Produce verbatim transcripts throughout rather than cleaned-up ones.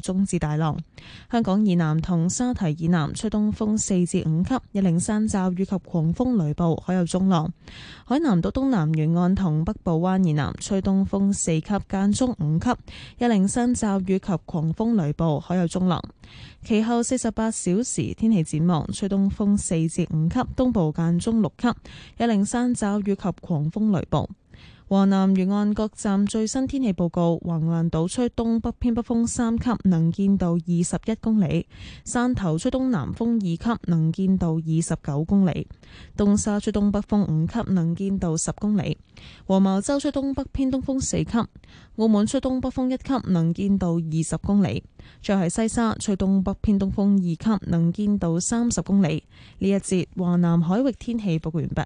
中至大浪。香港以南同沙堤以南吹東風四至五級，有零散驟雨及狂風雷暴，海有中浪。海南島東南沿岸同北部灣以南吹東風四級間中五級，有零散驟雨及狂風雷暴，海有中浪。其後四十八小時天氣展望，吹東風四至五級，東部間中六級，有零散驟雨及狂風雷暴。華南沿岸各站最新天氣報告：橫瀾島吹東北偏北風三級，能見度二十一公里；汕頭吹東南風二級，能見度二十九公里；東沙吹東北風五級，能見度十公里；黃茅洲吹東北偏東風四級；澳門吹東北風一級，能見度二十公里；再係西沙吹東北偏東風二級，能見度三十公里。呢一節華南海域天氣報告完畢。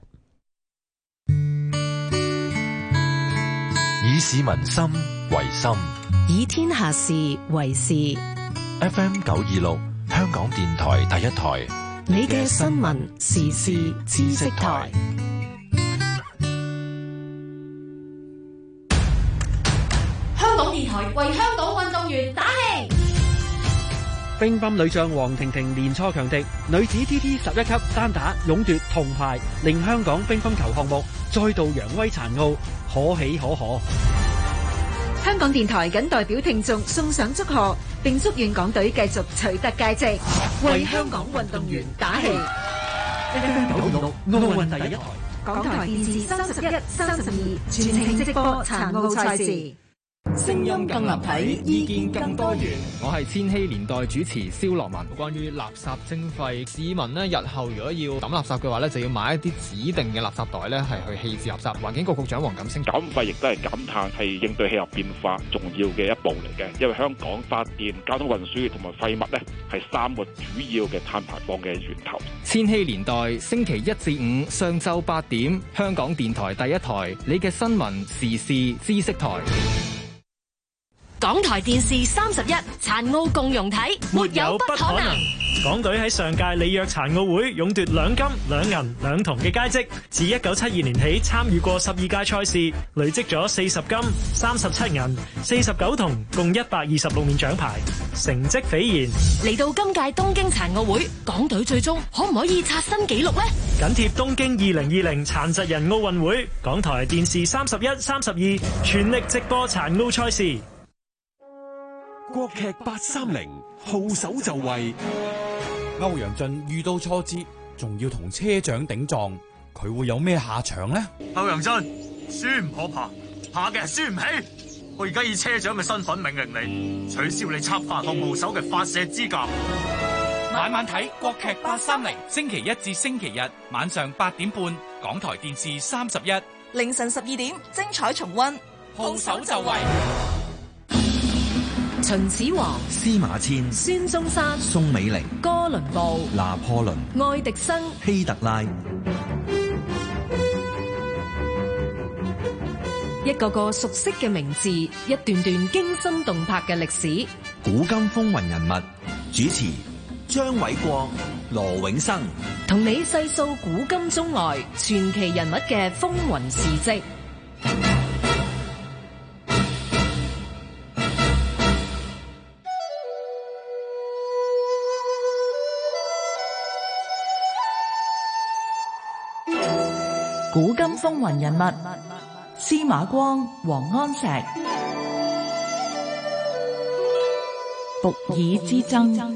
以市民心為心， 以天下事為事。 F M 九二六，香港電台第一台， 你嘅新聞時事知識台。 香港電台為香港運動員打氣。 乒乓女將黃婷婷連挫強敵，女子 T T 十一級單打勇奪銅牌，令香港乒乓球項目再度揚威殘奧，可喜可賀。 香港電台謹代表聽眾送上祝賀，並祝願港隊繼續取得佳績，為香港運動員打氣。 F M 九二六奧運第一台， 港台電視三十一、三十二全程直播殘奧賽事。 聲音更立體，意見更多元。 我係千禧年代主持蕭樂文。關於垃圾徵費，市民呢日後如果要抌垃圾嘅話呢，就要買一啲指定嘅垃圾袋呢，係去棄置垃圾。環境局局長黃錦星， 減費亦都係減碳，係應對氣候變化重要嘅一步嚟嘅。因為香港發電、交通運輸同埋廢物呢，係三個主要嘅碳排放嘅源頭。 千禧年代星期一至五上晝八點，香港電台第一台，你嘅新聞時事知識台。 港台電視三十一殘奧共融體，沒有不可能。 港隊喺上屆里約殘奧會勇奪兩金兩銀兩銅嘅佳績，自一九七二年起參與過十二屆賽事，累積咗四十金、三十七銀、四十九銅，共一百二十六面獎牌，成績斐然。 嚟到今屆東京殘奧會，港隊最終可唔可以刷新紀錄呢？ 緊貼東京二零二零殘疾人奧運會，港台電視三十一、三十二全力直播殘奧賽事。 國劇八三零號手就位，歐陽俊遇到挫折，仲要同車長頂撞，佢會有咩下場呢？ 歐陽俊，輸唔可怕，怕嘅係輸唔起。我而家以車長嘅身份命令你取消你策發號號手嘅發射資格。 晚晚睇國劇八三零，星期一至星期日晚上八點半，港台電視三十一， 凌晨十二點精彩重溫。 號手就位。 秦始皇、 司馬遷、 孫中山、 宋美齡、 哥倫布、 拿破崙、 愛迪生、 希特拉， 一個個熟悉嘅名字，一段段驚心動魄嘅歷史。 古今風雲人物，主持張偉國、羅永生， 同你細數古今中外傳奇人物嘅風雲事跡。 古今風雲人物，司馬光、王安石。伏爾之爭。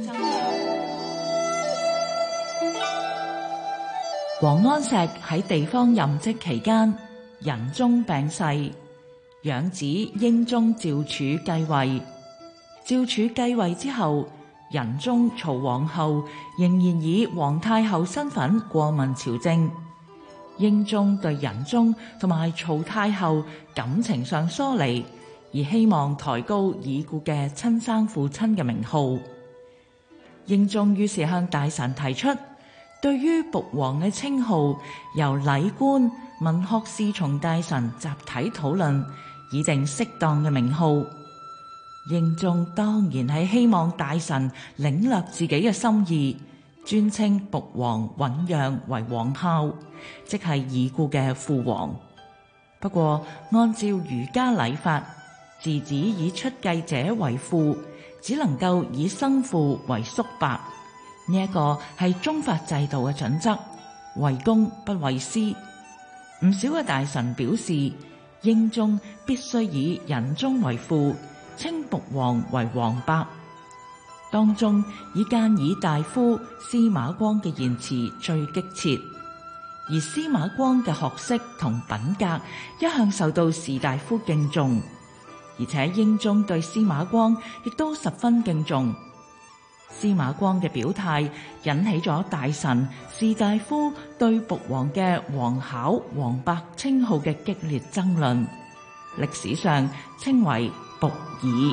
王安石喺地方任職期間，仁宗病逝，養子英宗趙柱繼位。趙柱繼位之後，仁宗曹皇后仍然以皇太后身份過問朝政。英宗對仁宗同埋曹太后感情上疏離，而希望抬高已故嘅親生父親嘅名號。英宗於是向大臣提出，對於僕王嘅稱號，由禮官、文學侍從大臣集體討論，以定適當嘅名號。英宗當然係希望大臣領略自己嘅心意，尊稱僕王允讓為皇孝，即係已故嘅父王。不過按照儒家禮法，嗣子以出繼者為父， 只能夠以生父為叔伯，呢一個係宗法制度嘅準則，為公不為私。唔少嘅大臣表示，英宗必須以仁宗為父，稱僕王為王伯。當中以諫議大夫司馬光嘅言辭最激切，而司馬光嘅學識同品格一向受到士大夫敬重，而且英宗對司馬光亦都十分敬重。司馬光嘅表態引起咗大臣、士大夫對僕王嘅王考、王伯稱號嘅激烈爭論，歷史上稱為僕議。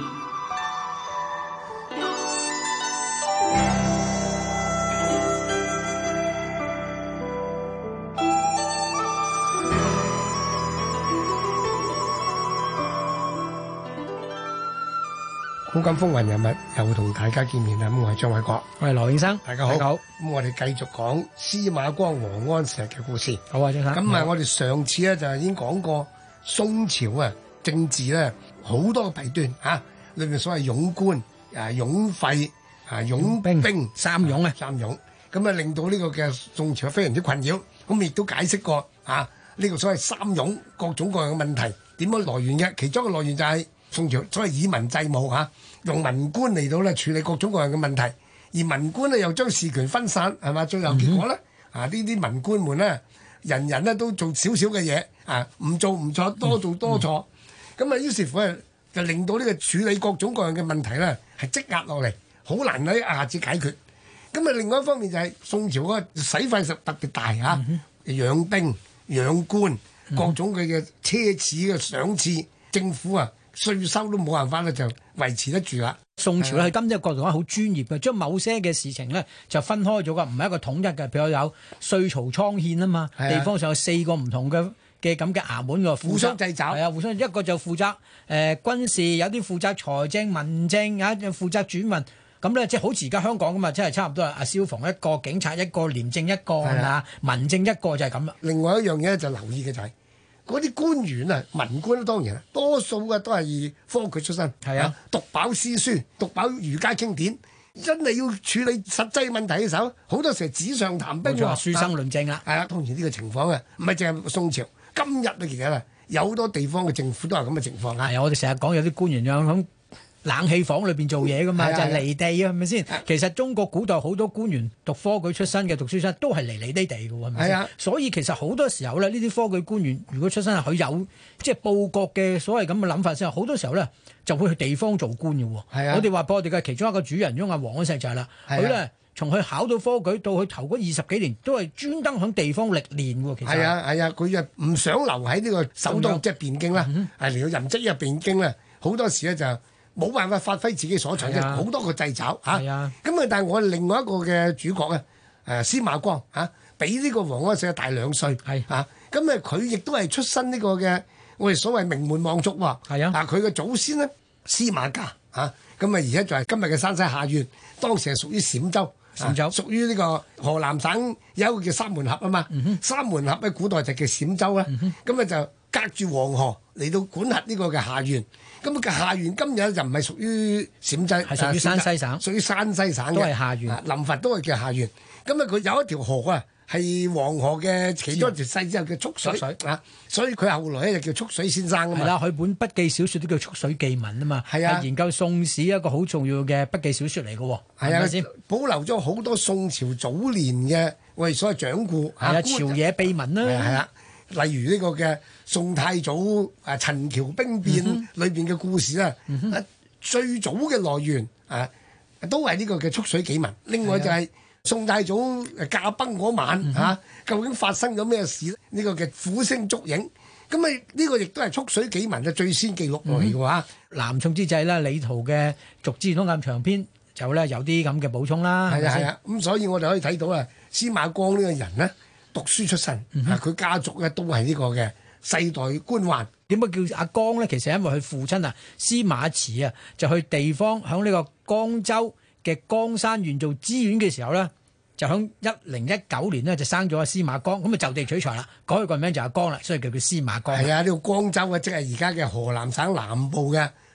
古今風雲人物又同大家見面啦！咁我係張偉國， 我係羅永生， 大家好。 大家好。 咁我哋繼續講司馬光、王安石嘅故事。 好啊，張生。 咁啊，我哋上次咧就已經講過宋朝啊政治咧好多弊端啊，裏面所謂擁官啊、擁費啊、擁兵、兵三擁啊， 三擁，咁啊令到呢個嘅宋朝非常之困擾。咁亦都解釋過啊，呢個所謂三擁各種各樣嘅問題點樣來源嘅，其中一個來源就係宋朝所謂以民制武嚇。用文官嚟到咧處理各種各樣嘅問題，而文官咧又將事權分散，係嘛？最後結果咧，啊呢啲文官們咧，人人咧都做少少嘅嘢，啊唔做唔錯，多做多錯，咁啊於是乎咧就令到呢個處理各種各樣嘅問題咧係積壓落嚟，好難喺一下子解決。咁啊另外一方面就係宋朝嗰個使費實特別大嚇，養兵養官，各種佢嘅奢侈嘅賞賜，政府啊稅收都冇辦法咧就維持得住啦。 宋朝咧喺今日角度講好專業嘅，將某些嘅事情咧就分開咗噶，唔係一個統一嘅。譬如有稅曹倉獻啊嘛，地方上有四個唔同嘅嘅咁嘅衙門嘅， 互相掣肘。 係啊，互相一個就負責誒、呃、軍事，有啲負責財政、民政，有啲負責轉運。咁咧即係好似而家香港咁啊，即係差唔多啊，消防一個，警察一個，廉政一個啊，民政一個就係咁啦。 另外一樣嘢就留意嘅就係、是。嗰啲官員啊，文官當然啦，多數嘅都係科舉出身，係啊，讀飽詩書，讀飽儒家經典，真係要處理實際問題嘅時候，好多時係紙上談兵喎， 書生論政啦， 係啊，當然呢個情況啊，唔係淨係宋朝，今日啊其實啊，有好多地方嘅政府都係咁嘅情況啊。 係啊，我哋成日講有啲官員樣響冷氣房裏邊做嘢噶嘛，就係離地啊，係咪先？其實中國古代好多官員讀科舉出身嘅讀書生都係離離地地嘅喎，係咪先？所以其實好多時候咧，呢啲科舉官員如果出身係佢有即係報國嘅所謂咁嘅諗法之後，好多時候咧就會去地方做官嘅喎。我哋話我哋嘅其中一個主人翁阿王安石就係啦，佢咧從佢考到科舉到佢頭嗰二十幾年都係專登響地方歷練喎。其實係啊係啊，佢就唔想留喺呢個首都即係汴京啦，係嚟到任職入汴京咧，好多時咧就冇辦法發揮自己所長，即係好多個掣肘嚇。咁啊，但係我另外一個嘅主角咧，誒司馬光嚇，比呢個王安石大兩歲，係嚇。咁啊，佢亦都係出身呢個嘅我哋所謂名門望族喎。係啊，啊佢嘅祖先咧司馬家嚇，咁啊而家就係今日嘅山西下縣，當時係屬於陝州，陝州屬於呢個河南省有一個叫三門峽啊嘛。三門峽喺古代就叫陝州啦。咁啊就隔住黃河嚟到管轄呢個嘅下縣。咁嘅下縣今日就唔係屬於陝州，係屬於山西省，屬於山西省嘅，都係下縣。臨汾都係叫下縣。咁啊，佢有一條河啊，係黃河嘅其中一條細之後叫蓄水，水啊，所以佢後來咧就叫蓄水先生啊嘛。係啦，佢本筆記小説都叫蓄水記文啊嘛。係啊，研究宋史一個好重要嘅筆記小説嚟嘅喎。係啊，先保留咗好多宋朝早年嘅我哋所謂掌故係啊朝野秘聞啦。係啊。例如呢個嘅宋太祖啊陳橋兵變裏邊嘅故事啦，嗯、最早嘅來源啊都係呢個嘅蓄水記文。另外就係宋太祖駕崩嗰晚嚇、嗯啊，究竟發生咗咩事呢？呢、這個嘅苦聲燭影，咁啊呢個亦都係蓄水記文嘅最先記錄落嚟嘅話。南宋之際啦，李圖嘅《續之東鑑長篇》就咧有啲咁嘅補充啦。係啊係啊，咁所以我哋可以睇到啊，司馬光呢個人呢。讀書出身，嗯、啊佢家族咧都係呢個嘅世代官宦。點解叫阿光咧？其實因為佢父親啊司馬慈啊，就去地方響呢個江州嘅江山縣做知縣嘅時候咧，就響一零一九年咧就生咗阿司馬光，咁啊就地取材啦，改佢個名就阿光啦，所以叫佢司馬光。係啊，呢、這個江州啊，即係而家嘅河南省南部嘅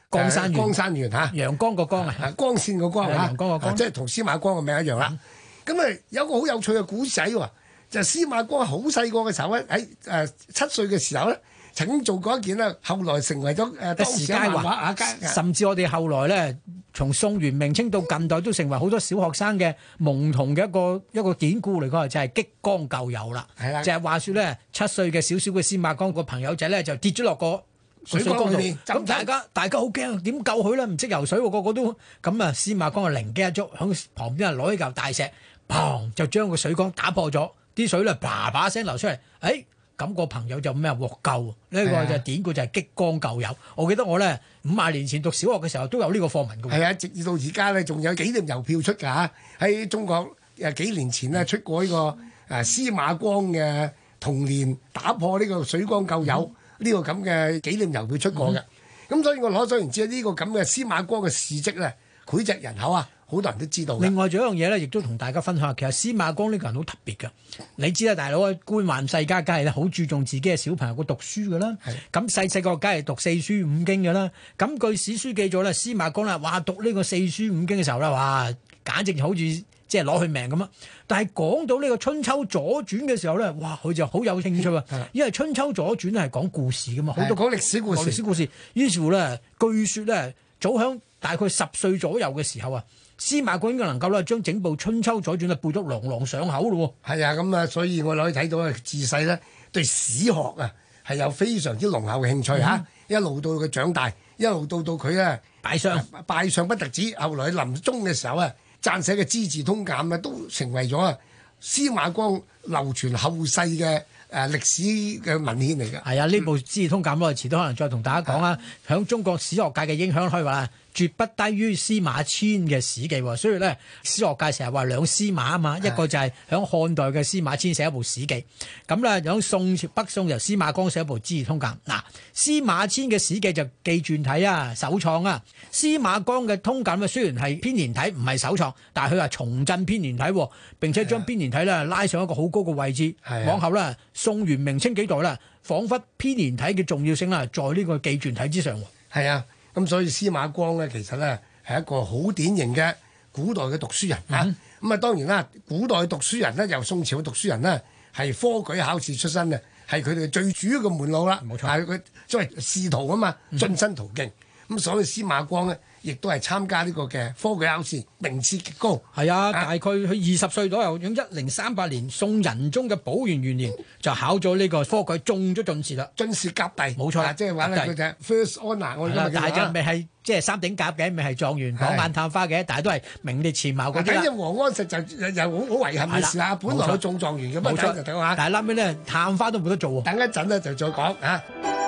江山江山縣嚇， 陽江個江啊， 光線個光嚇， 陽江個江， 即係同司馬光個名一樣啦。咁啊、嗯、有個好有趣嘅古仔喎，就係、司馬光好細個嘅時候咧，喺誒七歲嘅時候咧，曾經做過一件咧，後來成為咗誒當時嘅漫畫啊， 甚至我哋後來咧，從宋元明清到近代都成為好多小學生嘅夢童嘅一個一個典故嚟講，就係、是、激光救友啦。係啦，就係話説咧，七歲嘅小小嘅司馬光個朋友仔咧就跌咗落個水缸度，咁大家大家好驚，點救佢咧？唔識游水喎，個個都咁啊！司馬光啊靈機一觸，喺旁邊啊攞起嚿大石，砰就將個水缸打破咗，啲水咧叭叭聲流出嚟，誒咁個朋友就咩獲救？呢個就典故就係激光救友。我記得我咧五廿年前讀小學嘅時候都有呢個課文嘅。係啊，直至到而家咧仲有紀念郵票出㗎嚇，喺中國誒幾年前咧出過呢個誒司馬光嘅童年打破呢個水缸救友。嗯呢、這個咁嘅紀念郵票出過嘅，咁、嗯、所以我攞咗然之後呢個咁嘅司馬光嘅事蹟咧，膾炙人口啊，好多人都知道。另外仲有一樣嘢咧，亦都同大家分享，其實司馬光呢個人好特別嘅。你知啦，大佬啊，官宦世家梗係咧好注重自己嘅小朋友個讀書㗎啦。咁細細個梗係讀四書五經㗎啦。咁據史書記載咧，司馬光啦，哇讀呢個四書五經嘅時候咧，哇簡直好似即係攞佢命咁啊！但係講到呢個春秋左傳嘅時候咧，哇佢就好有興趣啊！因為春秋左傳係講故事噶嘛，好多講歷史故事。歷史故事。於是乎咧，據說咧，早響大概十歲左右嘅時候啊，司馬光應該能夠咧將整部春秋左傳啊背得朗朗上口咯。係啊，咁啊，所以我可以睇到啊，自細咧對史學啊係有非常之濃厚嘅興趣嚇、嗯，一路到佢長大，一路到到佢咧拜相，拜相不特止，後來臨終嘅時候啊。撰寫嘅《資治通鑑》啊，都成為咗啊司馬光流傳後世嘅誒歷史嘅文獻嚟嘅。係啊，呢部《資治通鑑》我哋遲啲可能再同大家講啊。響中國史學界嘅影響可以話絕不低於司馬遷嘅史記喎。所以咧，史學界成日話兩司馬啊嘛，一個就係響漢代嘅司馬遷寫一部史記，咁咧響宋北宋由司馬光寫一部《資治通鑑》。嗱，司馬遷嘅史記就記傳體啊，首創啊。司馬光嘅通鑑啊，雖然係編年體，唔係首創，但係佢話重振編年體，並且將編年體咧拉上一個好高嘅位置。往後咧，宋元明清幾代咧，彷彿編年體嘅重要性啦，在呢個記傳體之上。係啊，咁所以司馬光咧，其實咧係一個好典型嘅古代嘅讀書人啊。咁、嗯、啊，當然啦，古代讀書人咧，由宋朝嘅讀書人咧，係科舉考試出身嘅，係佢哋最主要嘅門路啦。冇錯，係佢作為仕途啊嘛，晉身途徑。咁、嗯、所以司馬光咧，亦都係參加呢個嘅科舉考試，名次極高。係啊，大概佢二十歲左右，響一零三八年宋仁宗嘅寶元元年就考咗呢個科舉，中咗進士啦，進士甲第。冇錯啦，即係話咧佢就 first honour。我哋今日但係就未係即係三頂甲嘅，未係狀元榜眼探花嘅，但係都係名列前茅嗰啲啦。咁王安石就又好好遺憾嘅事啊，本來佢中狀元嘅，冇錯就等下。但係後尾咧探花都冇得做喎。等一陣咧就再講啊。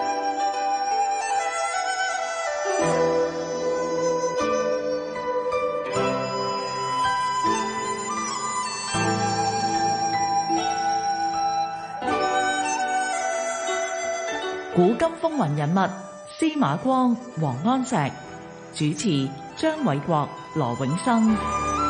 古今風雲人物司馬光、王安石，主持張偉國、羅永生。 呢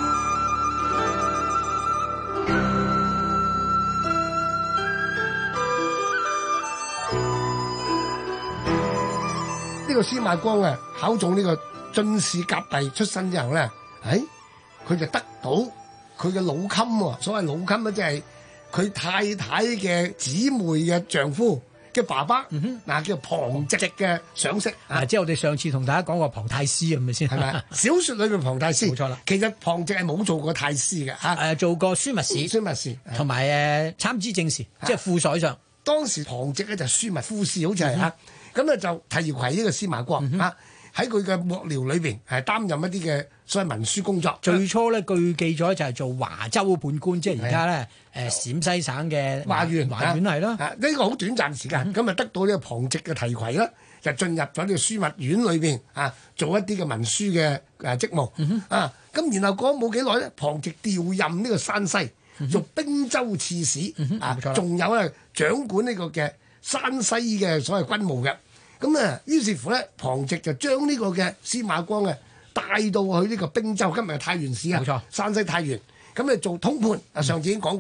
個司馬光啊，考中呢個進士甲第出身之後咧，誒，佢就得到佢嘅老襟喎，所謂老襟咧，即係佢太太嘅姊妹嘅丈夫嘅爸爸，嗱、嗯、叫龐植嘅賞識，啊，即係我哋上次同大家講過龐太師，係咪先？係咪？小説裏面龐太師，冇錯啦。其實龐植係冇做過太師嘅，嚇、呃，誒做過樞密使、樞密使，同埋誒參知政事，即係副宰相。當時龐植咧就樞密副使，好似係嚇，咁、嗯、咧就提攜呢個司馬光嚇。喺佢嘅幕僚裏邊係擔任一啲嘅所謂文書工作。最初咧據記載就係做華州判官，即係而家咧誒陝西省嘅華縣，華縣係咯。呢、啊這個好短暫時間，咁、嗯、啊得到呢個龐植嘅提攜啦，就進入咗呢個樞密院裏邊啊，做一啲嘅文書嘅誒職務、嗯、啊。咁然後講冇幾耐咧，龐植調任呢個山西、嗯、做兵州刺史、嗯、啊，仲有咧掌管呢個嘅山西嘅所謂軍務嘅。咁啊，於是乎咧，龐植就將呢個嘅司馬光啊帶到去呢個兵州，今日係太原市啊，冇錯，山西太原。咁你做通判，啊上次已經講過啦，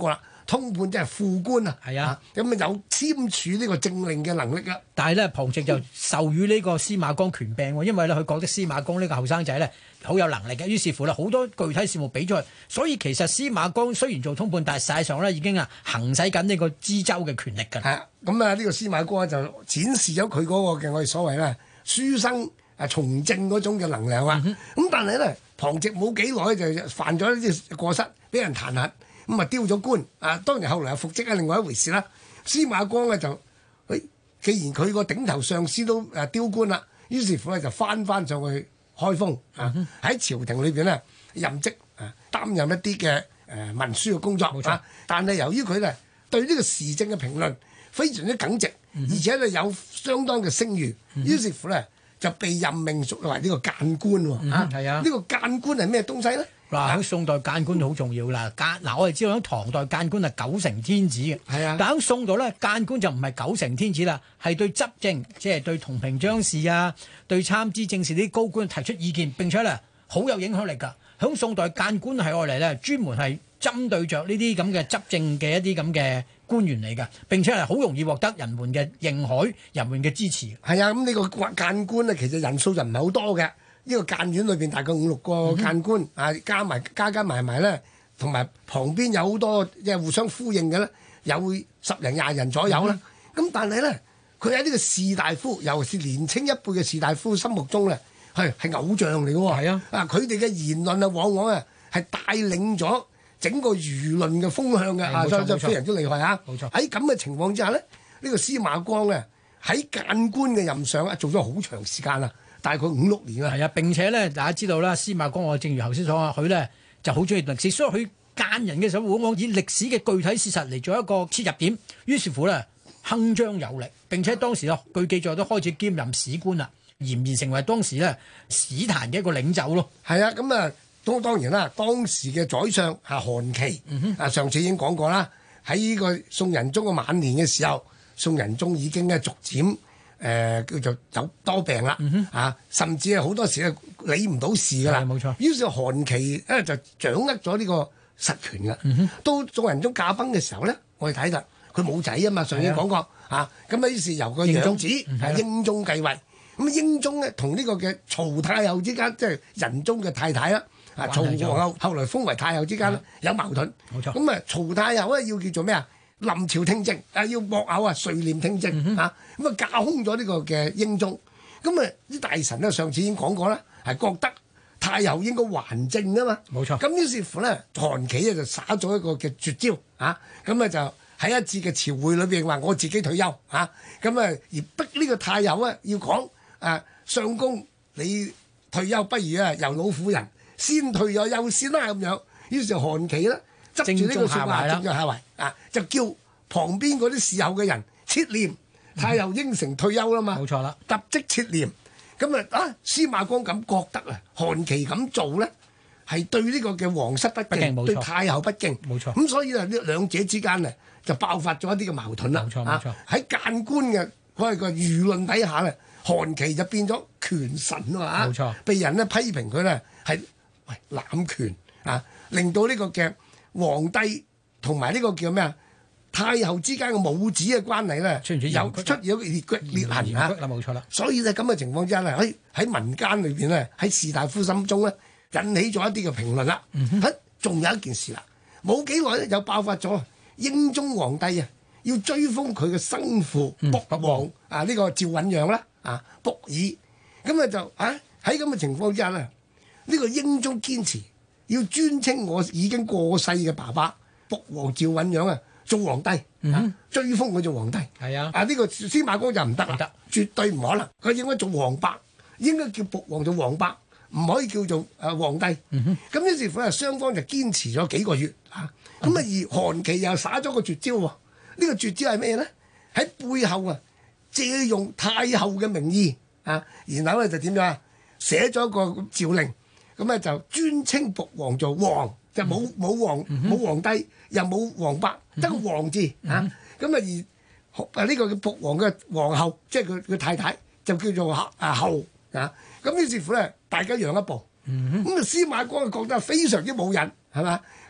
通判即係副官啊， 係啊， 咁啊有簽署呢個政令嘅能力啊。 但係咧，龐直就授予呢個司馬光權柄喎，因為咧佢覺得司馬光呢個後生仔咧好有能力嘅，於是乎咧好多具體事務俾咗佢，所以其實司馬光雖然做通判，但係實際上咧已經啊行使緊呢個知州嘅權力㗎。 係啊，咁啊呢個司馬光就展示咗佢嗰個嘅我哋所謂咧書生啊從政嗰種嘅能量啊。咁、嗯、但係咧龐直冇幾耐就犯咗呢啲過失，俾人彈劾，咁啊丟咗官啊。當然後來又復職係另外一回事啦。司馬光咧就誒、哎，既然佢個頂頭上司都誒丟官啦，於是乎咧就翻翻上去開封啊，喺朝廷裏邊咧任職啊，擔任一啲嘅誒文書嘅工作啊。但係由於佢咧對呢個時政嘅評論非常之耿直，嗯、而且咧有相當嘅聲譽，嗯、於是乎咧就被任命作為呢個諫官喎。 嗯、啊，係啊， 呢個諫官係咩東西咧？ 嗱，喺宋代諫官好重要啦。諫嗱，我哋知道喺唐代諫官係九成天子嘅，係啊。但喺宋代咧，諫官就唔係九成天子啦，係對執政，即係對同平章事啊，對參知政事啲高官提出意見，並且咧好有影響力㗎。喺宋代諫官係愛嚟咧，專門係針對着呢啲咁嘅執政嘅一啲咁嘅官員嚟㗎，並且係好容易獲得人們嘅認可、人們嘅支持。 係啊，咁呢個諫官咧，其實人數就唔係好多嘅。呢個諫院裏邊大概五六個諫官、嗯、啊，加埋加加埋埋咧，同埋旁邊有好多即係互相呼應嘅咧，有十零廿人左右啦。咁、嗯、但係咧，佢喺呢個士大夫，尤其是年青一輩嘅士大夫心目中咧，係係偶像嚟嘅喎。係啊，啊佢哋嘅言論啊，往往啊係帶領咗整個輿論嘅風向嘅，啊，所以就非常之厲害啊。冇錯。喺咁嘅情況之下咧，呢、呢個司馬光咧喺諫官嘅任上啊，做咗好長時間啦。大概五六年啦， 係啊！並且咧，大家知道啦，司馬光我正如頭先所講，佢咧就好中意歷史，所以佢諫人嘅時候，往往以歷史嘅具體事實嚟做一個切入點。於是乎咧，鏗鏘有力。並且當時啊，據記載都開始兼任史官啦，儼然成為當時咧史壇嘅一個領袖咯。 係啊，咁啊，當當然啦，當時嘅宰相啊韓琦、嗯、啊，上次已經講過啦，喺呢個宋仁宗嘅晚年嘅時候，宋仁宗已經咧逐漸。誒、呃、叫做有多病啦、嗯，啊，甚至係好多時係理唔到事噶啦。冇錯。於是韓琦咧就掌握咗呢個實權噶、嗯。到宋仁宗駕崩嘅時候咧，我哋睇到佢冇仔啊嘛，上年講過啊。咁啊，於是由個養子係英宗繼位。咁英宗咧同呢個嘅曹太后之間，即係仁宗嘅太太啦，啊曹皇后後來封為太后之間咧有矛盾。冇錯。咁啊，曹太后咧要叫做咩啊？臨朝聽政啊，要莫偶啊，垂簾聽政、嗯、啊，咁啊架空咗呢個嘅英宗，咁啊啲大臣咧上次已經講過啦，係覺得太后應該還政啊嘛，冇錯。咁於是乎咧，韓琦咧就耍咗一個嘅絕招啊，咁啊就喺一次嘅朝會裏邊話我自己退休啊，咁啊而逼呢個太后啊要講啊，相公你退休不如啊由老婦人先退咗休先啦咁樣，於是韓琦咧。執住呢個説話，正在下圍啊，就叫旁邊嗰啲侍候嘅人切簾，太后應承退休啦嘛，冇錯啦，立即切簾。咁啊啊，司馬光咁覺得啊，韓琦咁做咧係對呢個嘅皇室不敬，對太后不敬，冇錯。咁所以啊，呢兩者之間啊就爆發咗一啲嘅矛盾啦。冇錯冇錯。喺諫官嘅嗰個輿論底下咧，韓琦就變咗權臣啊嘛，冇錯。被人咧批評佢咧係喂濫權啊，令到呢個嘅皇帝同埋呢個叫咩啊？太后之間嘅母子嘅關係咧，有出現咗裂骨裂痕啊！冇錯啦。所以咧咁嘅情況之下咧，喺喺民間裏邊咧，喺士大夫心中咧，引起咗一啲嘅評論啦。喺、嗯、仲有一件事啦，冇幾耐咧又爆發咗英宗皇帝啊，要追封佢嘅生父卜王、嗯、啊呢、呢個趙允陽啦啊卜爾，咁啊就啊喺咁嘅情況之下咧，呢、呢個英宗堅持。要尊稱我已經過世嘅爸爸卜王趙允陽啊做皇帝、嗯啊，追封佢做皇帝。係啊，啊呢、這個司馬光就唔得啦，絕對唔可能。佢應該做皇伯，應該叫卜王做皇伯，唔可以叫做誒、呃、皇帝。咁、嗯、於是乎啊，雙方就堅持咗幾個月嚇。咁啊，而韓琦又耍咗個絕招喎。呢、這個絕招係咩咧？喺背後啊，借用太后嘅名義啊，然後咧就點樣啊？寫咗個詔令。咁咧就專稱卜王做王，就冇冇皇冇皇帝，又冇皇伯，得個王字嚇。咁啊而啊呢個嘅卜王嘅皇后，即係佢佢太太，就叫做啊后啊。咁於是乎咧，大家讓一步。咁啊司馬光覺得非常之冇癮，係嘛？喂，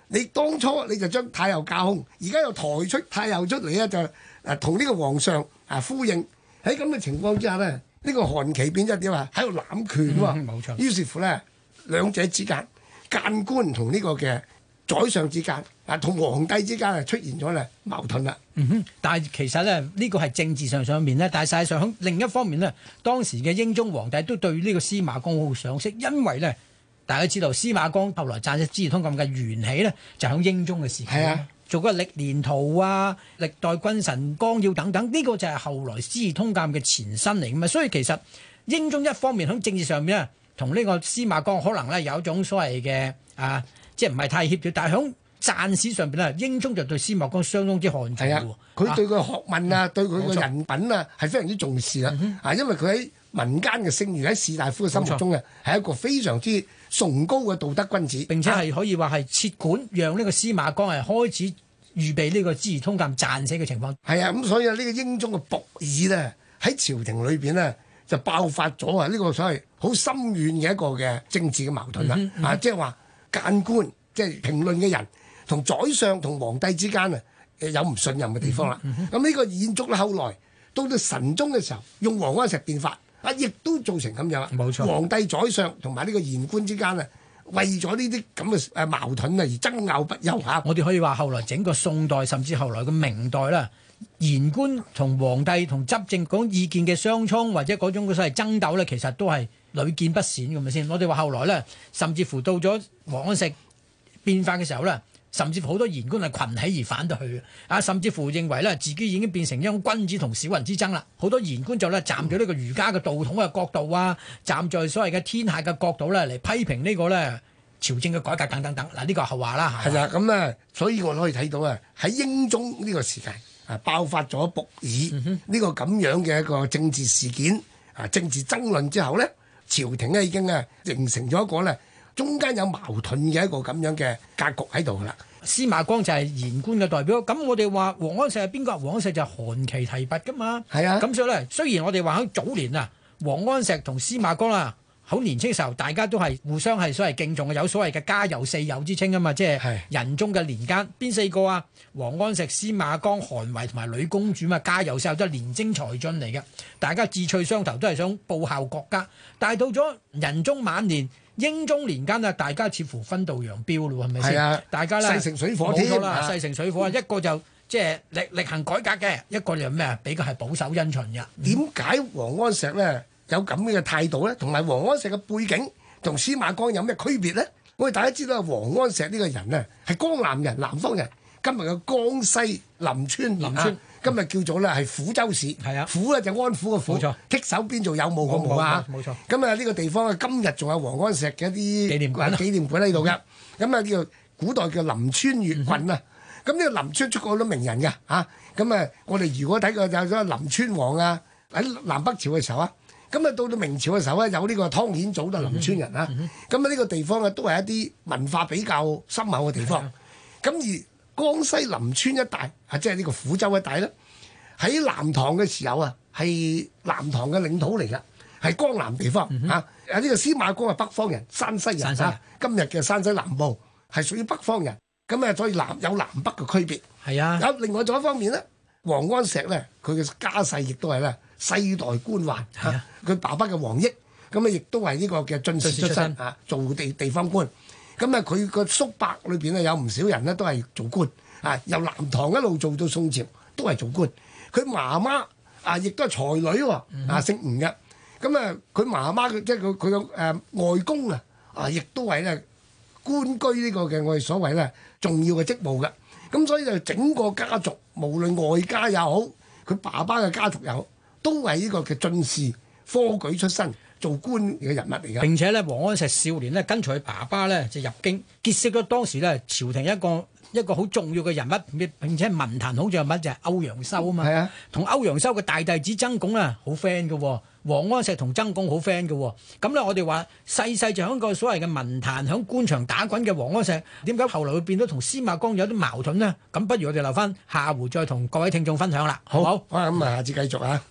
你當初你就將太后架空，而家又抬出太后出嚟咧，就誒同呢個皇上啊呼應。喺咁嘅情況之下咧，呢、呢個韓琦變咗點啊？喺度攬權喎， 冇錯。 於是乎咧，兩者之間諫官同呢個嘅宰相之間啊，同皇帝之間啊出現咗咧矛盾啦。 嗯哼，但係其實咧呢、呢個係政治上上面咧，但係實際上喺另一方面咧，當時嘅英宗皇帝都對呢個司馬光好賞識，因為咧。大家知道司馬光後來撰寫《資治通鑑》嘅緣起咧，就喺英宗嘅時期， 啊、 做嗰個歷年圖啊、歷代君臣綱要等等，呢、這個就係後來《資治通鑑》嘅前身嚟嘅嘛。所以其實英宗一方面喺政治上面咧，同呢個司馬光可能咧有一種所謂嘅啊，即係唔係太協調，但係喺撰史上邊咧，英宗就對司馬光相當之看重嘅。 佢、啊、對佢學問啊，嗯、對佢嘅人品啊，係、 嗯、 非常之重視啦。 嗯、 啊，因為佢喺民間嘅聲譽喺士大夫嘅心目中啊，係一個非常之崇高嘅道德君子， 並且係可以話係設管，讓呢個司馬光係開始預備呢個《資治通鑑》撰寫嘅情況。 係啊，咁所以啊，呢個英宗嘅僕議咧喺朝廷裏邊咧就爆發咗啊！呢個所謂好深遠嘅一個嘅政治嘅矛盾啦。嗯嗯、啊，即係話諫官，即係評論嘅人同宰相同皇帝之間啊，有唔信任嘅地方啦。咁呢、嗯嗯、個延續咧，後來到到神宗嘅時候，用王安石變法。啊！亦都造成咁樣啦，冇錯。皇帝、宰相同埋呢個言官之間啊，為咗呢啲咁嘅誒矛盾啊而爭拗不休嚇。 我哋可以話後來整個宋代甚至後來嘅明代啦，言官同皇帝同執政講意見嘅相衝或者嗰種所謂爭鬥咧，其實都係屢見不鮮咁咪先。我哋話後來咧，甚至乎到咗王安石變法嘅時候咧。甚至乎好多言官係群起而反對佢嘅，啊，甚至乎認為咧自己已經變成一種君子同小人之爭啦。好多言官就咧站在呢個儒家嘅道統嘅角度啊，站在所謂嘅天下嘅角度咧嚟批評呢個咧朝政嘅改革等等等。嗱，呢個係後話啦。 係啊，咁啊，所以我可以睇到啊，喺英宗呢個時間啊，爆發咗僕議呢個咁樣嘅一個政治事件啊，政治爭論之後咧，朝廷咧已經啊形成咗一個咧中間有矛盾嘅一個咁樣嘅格局喺度啦。 司馬光就係言官嘅代表，咁我哋話王安石係邊個？王安石就係韓琦提拔噶嘛。係啊，咁所以咧，雖然我哋話喺早年啊，王安石同司馬光啊，好年青時候，大家都係互相係所謂敬重嘅，有所謂嘅家有四友之稱啊嘛，即係仁宗嘅年間，邊四個啊？王安石、司馬光、韓維同埋呂公主嘛，家有四友都係年青才俊嚟嘅，大家志趣相投，都係想報效國家。但係到咗仁宗晚年。英宗年間啊，大家似乎分道揚鑣咯，係咪先？係啊，大家咧勢成水火添， 冇錯啦，勢成水火啊！一個就即係力力行改革嘅，一個就咩啊？比較係保守因循嘅。 點解王安石咧有咁嘅態度咧？同埋王安石嘅背景同司馬光有咩區別咧？我哋大家知道王安石呢個人咧係江南人，南方人，今日嘅江西臨川，臨川。今日叫做咧係撫州市，係啊，撫咧就安撫個撫，剔手邊做有冇個冇啊，冇錯。咁啊呢個地方啊，今日仲有王安石嘅一啲紀念館紀念館喺度嘅。咁啊叫古代叫臨川粵郡啊。咁呢個臨川出過好多名人嘅嚇。咁啊，我哋如果睇過有咗臨川王啊，喺南北朝嘅時候啊，咁啊到到明朝嘅時候咧，有呢個湯顯祖都係臨川人啊。咁啊呢個地方啊都係一啲文化比較深厚嘅地方。咁而江西臨川一帶啊，即係呢個撫州一帶咧，喺南唐嘅時候啊，係南唐嘅領土嚟㗎，係江南地方、嗯、啊。啊，呢個司馬光係北方人，山西人山西啊。今日嘅山西南部係屬於北方人，咁啊，所以南有南北嘅區別。係啊。有另外仲一方面咧，王安石咧，佢嘅家世亦都係咧世代官宦嚇。佢、啊、爸爸嘅王益，咁啊亦都係呢個嘅進士出身啊，做地地方官。咁啊，佢個叔伯裏邊咧有唔少人咧都係做官啊，由南唐一路做到宋朝都係做官。佢媽媽啊，亦都係才女喎，啊姓吳嘅。咁啊，佢媽媽嘅即係佢佢嘅誒外公啊，啊亦都係咧官居呢個嘅我哋所謂咧重要嘅職務嘅。咁所以就整個家族，無論外家也好，佢爸爸嘅家族又好，都係呢個嘅進士科舉出身。做官嘅人物嚟㗎，並且咧，王安石少年咧跟隨佢爸爸咧就入京，結識咗當時咧朝廷一個一個好重要嘅人物，並且文壇好重要人物就係歐陽修啊嘛。係啊，同歐陽修嘅大弟子曾鞏啊好 friend 嘅，王安石同曾鞏好 friend 嘅。咁咧我哋話細細就喺個所謂嘅文壇喺官場打滾嘅王安石，點解後來會變到同司馬光有啲矛盾呢？咁不如我哋留翻下回再同各位聽眾分享啦。好，好，好啊，咁啊，下次繼續啊。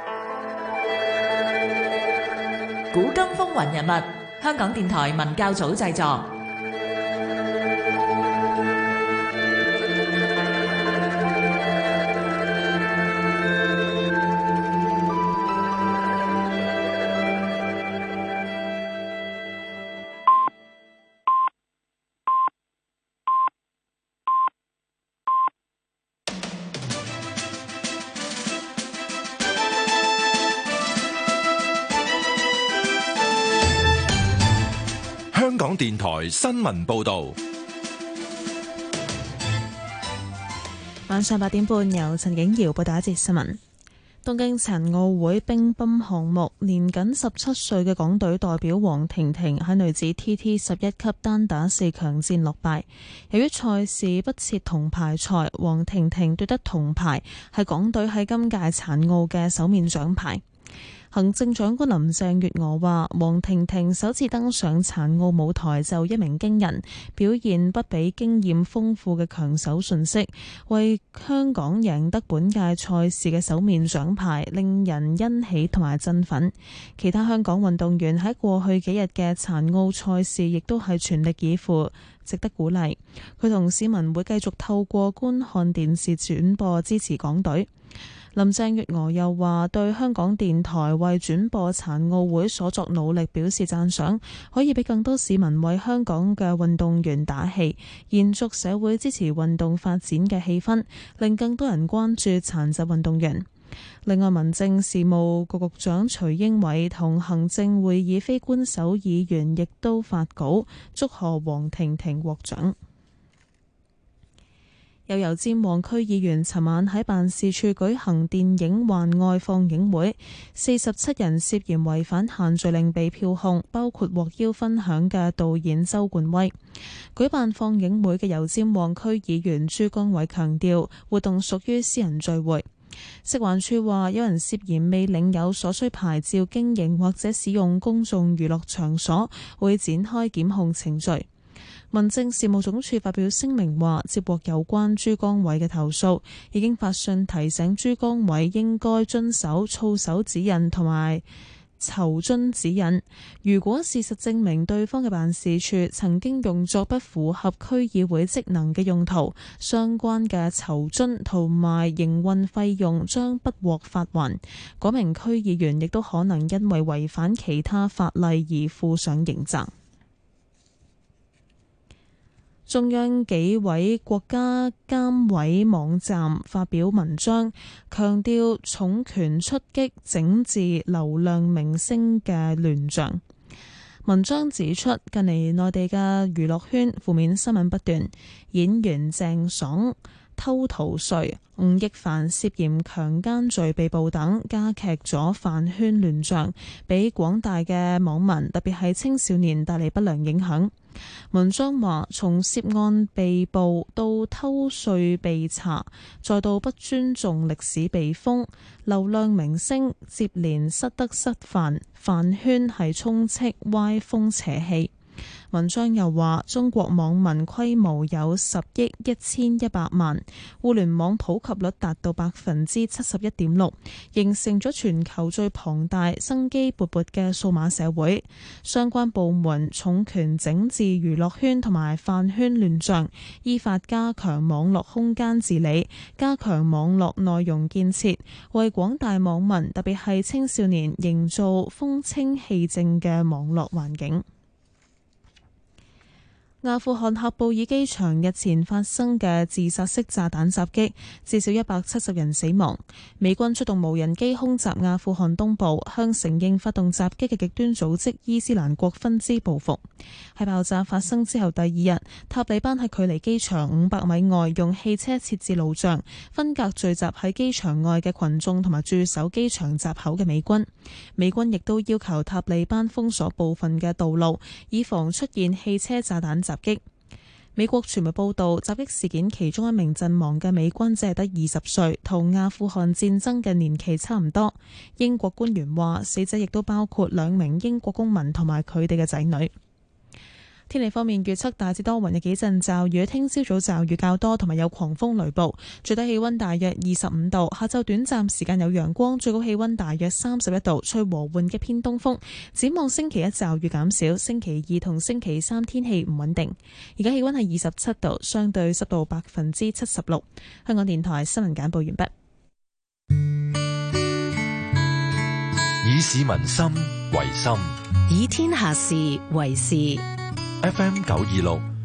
古今風雲人物，香港電台文教組製作。 電台新聞報道。 晚上八點半，由陳景瑤報道一節新聞。東京殘奧會乒乓項目，年僅十七歲嘅港隊代表黃婷婷喺女子 T T 十一級單打四強戰落敗。由於賽事不設銅牌賽，黃婷婷奪得銅牌，係港隊喺今屆殘奧嘅首面獎牌。行政長官林鄭月娥話：黃婷婷首次登上殘奧舞台就一鳴驚人，表現不比經驗豐富嘅強手遜色，為香港贏得本屆賽事嘅首面獎牌，令人欣喜同埋振奮。其他香港運動員喺過去幾日嘅殘奧賽事亦都係全力以赴，值得鼓勵。佢同市民會繼續透過觀看電視轉播支持港隊。林鄭月娥又話：對香港電台為轉播殘奧會所作努力表示讚賞，可以俾更多市民為香港嘅運動員打氣，延續社會支持運動發展嘅氣氛，令更多人關注殘疾運動員。另外，民政事務局局長徐英偉同行政會議非官守議員亦都發稿祝賀黃婷婷獲獎。有油尖旺區議員尋晚喺辦事處舉行電影《幻愛》放映會，四十七人涉嫌違反限聚令被票控，包括獲邀分享嘅導演周冠威。舉辦放映會嘅油尖旺區議員朱江偉強調，活動屬於私人聚會。食環署話，有人涉嫌未領有所需牌照經營或者使用公眾娛樂場所，會展開檢控程序。民政事務總署發表聲明話，接獲有關朱江偉嘅投訴，已經發信提醒朱江偉應該遵守操守指引同埋酬津指引。如果事實證明對方嘅辦事處曾經用作不符合區議會職能嘅用途，相關嘅酬津同埋營運費用將不獲發還。嗰名區議員亦都可能因為違反其他法例而負上刑責。中央紀委國家監委網站發表文章，強調重拳出擊整治流量明星嘅亂象。文章指出，近嚟內地嘅娛樂圈負面新聞不斷，演員鄭爽偷逃稅、吳亦凡涉嫌強姦罪被捕等，加劇咗飯圈亂象，俾廣大嘅網民，特別係青少年帶嚟不良影響。文章話，從涉案被捕到偷稅被查，再到不尊重歷史被封，流量明星接連失德失範，飯圈係充斥歪風邪氣。文章又話，中國網民規模有十億一千一百萬，互聯網普及率達到百分之七十一點六，形成咗全球最龐大、生機勃勃嘅數碼社會。相關部門重拳整治娛樂圈同埋飯圈亂象，依法加強網絡空間治理，加強網絡內容建設，為廣大網民，特別係青少年，營造風清氣正嘅網絡環境。阿富汗喀布爾機場日前發生嘅自殺式炸彈襲擊，至少一百七十人死亡。美軍出動無人機空襲阿富汗東部，向承認發動襲擊嘅極端組織伊斯蘭國分支報復。喺爆炸發生之後第二日，塔利班喺距離機場五百米外用汽車設置路障，分隔聚集喺機場外嘅群眾同埋駐守機場閘口嘅美軍。美軍亦都要求塔利班封鎖部分嘅道路，以防出現汽車炸彈襲擊。美國傳媒報道，襲擊事件其中一名陣亡嘅美軍只係得二十歲，同阿富汗戰爭嘅年期差唔多。英國官員話，死者亦都包括兩名英國公民同埋佢哋嘅仔女。天氣方面，預測大致多雲，有幾陣驟雨，聽朝早驟雨較多，同埋有狂風雷暴，最低氣溫大約二十五度。下晝短暫時間有陽光，最高氣溫大約三十一度，吹和緩嘅偏東風。展望星期一驟雨減少，星期二同星期三天氣唔穩定。而家氣溫係二十七度，相對濕度百分之七十六。香港電台新聞簡報完畢。 以市民心為心， 以天下事為事。 F M 九二六